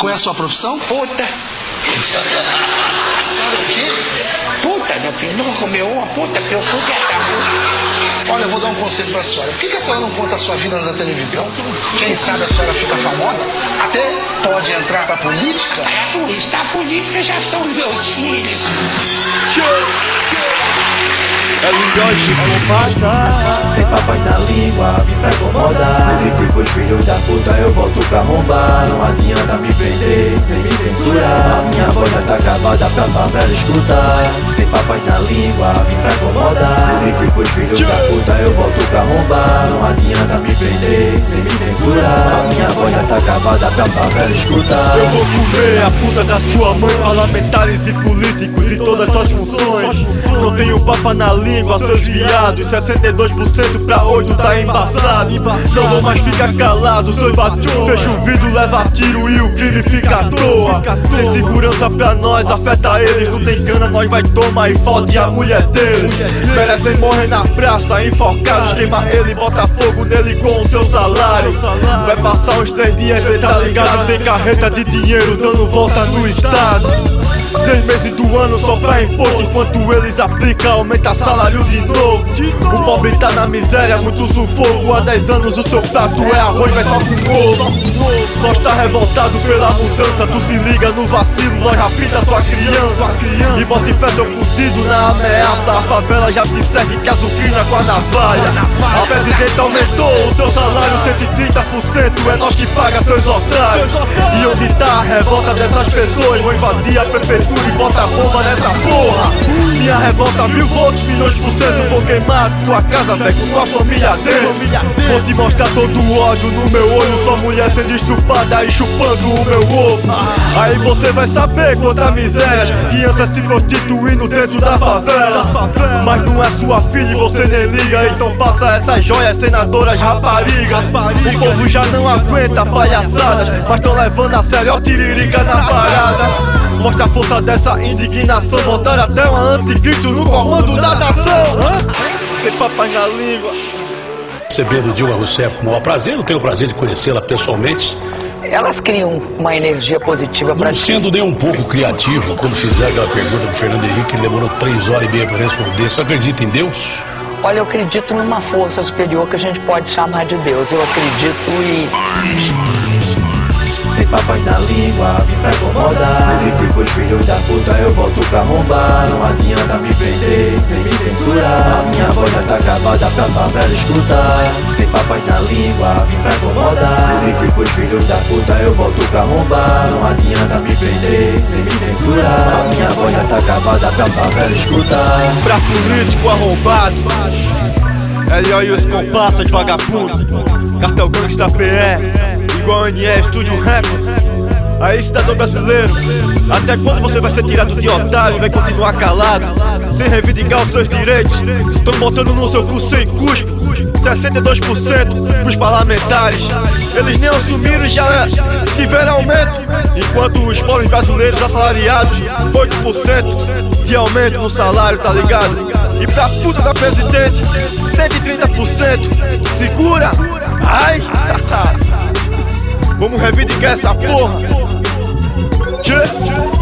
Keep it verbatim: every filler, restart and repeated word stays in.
Qual é a sua profissão? Puta. Sabe o quê? Puta, meu filho, nunca comeu uma puta, porque o puta é tabu. Olha, eu vou dar um conselho pra senhora. Por que, que a senhora não conta a sua vida na televisão? Quem sabe a senhora fica famosa? Até pode entrar pra política? É, a política, a política já estão os meus filhos. É linguagem compassa, sem papai na língua, vim pra incomodar. Políticos filhos da puta, eu volto pra arrombar. Não adianta me prender, nem me censurar. A minha voz já tá gravada pra favela escutar. Sem papai na língua, vim pra incomodar. Políticos filhos da puta, eu volto pra arrombar. Não adianta me prender, nem me censurar. A minha voz já tá gravada pra favela escutar. eu vou comer a puta da sua mãe. Parlamentares e políticos e todas suas funções. Não tenho papa na língua, seus viados. Sessenta e dois por cento pra oito tá embaçado. Não vou mais ficar calado, seus batidos. Fecha o vidro, leva tiro e o crime fica à toa. Sem segurança pra nós, afeta eles. Não tem cana, nós vai tomar e fode a mulher deles. Merecem morrer na praça, enforcados. Queima ele, bota fogo nele com o seu salário. Vai passar uns três dias, cê tá ligado? Tem carreta de dinheiro dando volta no estado. Três meses do ano só pra imposto. Enquanto eles aplicam, aumenta salário de novo. O pobre tá na miséria, muito sufoco. Há dez anos o seu prato é arroz, mas só com ovo. Nós tá revoltado pela mudança. Tu se liga no vacilo, nós rapita sua criança. E bota em fé seu fudido na ameaça. A favela já te segue que azucrina com a navalha. A presidenta aumentou o seu salário cento e trinta por cento. É nós que paga seus otários. E onde tá a revolta dessas pessoas? Vou invadir a prefeitura e bota a bomba nessa porra. Minha revolta mil volts, milhões por cento. Vou queimar tua casa, velho, com tua família dentro. Vou te mostrar todo o ódio no meu olho. Só mulher sendo estrupada e chupando o meu ovo. Aí você vai saber quanta miséria. Crianças se prostituindo dentro da favela. Mas não é sua filha e você nem liga. Então passa essas joias, senadoras, raparigas. O povo já não aguenta palhaçadas, mas tão levando a sério ó tiririca na parada. Mostra a força dessa indignação. Botaram até uma anticristo no comando da nação. Sem papai na língua. Recebendo Dilma Rousseff com o maior prazer, eu tenho o prazer de conhecê-la pessoalmente. Elas criam uma energia positiva para Não sendo nem um pouco criativo, quando fizeram aquela pergunta pro Fernando Henrique, ele demorou três horas e meia para responder. Você acredita em Deus? Olha, eu acredito numa força superior que a gente pode chamar de Deus. Eu acredito e... Sem papai na língua, vim pra incomodar. Políticos filhos da puta, eu volto pra arrombar. Não adianta me prender, nem me censurar. A minha voz já tá gravada pra favela escutar. Sem papai na língua, vim pra incomodar. Políticos filhos da puta, eu volto pra arrombar. Não adianta me prender, nem me censurar. A minha voz já tá gravada pra favela escutar. Pra político arrombado, L O e os comparsas de vagabundo. Cartel Gangsta P R, igual N E, Studio Records. Aí cidadão brasileiro, até quando você vai ser tirado de otário e vai continuar calado, sem reivindicar os seus direitos? Tão botando no seu cu sem cuspo, sessenta e dois por cento pros parlamentares. Eles nem assumiram e já tiveram aumento, enquanto os pobres brasileiros assalariados, oito por cento de aumento no salário, tá ligado? E pra puta da presidente, cento e trinta por cento. Segura! Ai! Vamos reivindicar essa porra! Tchê!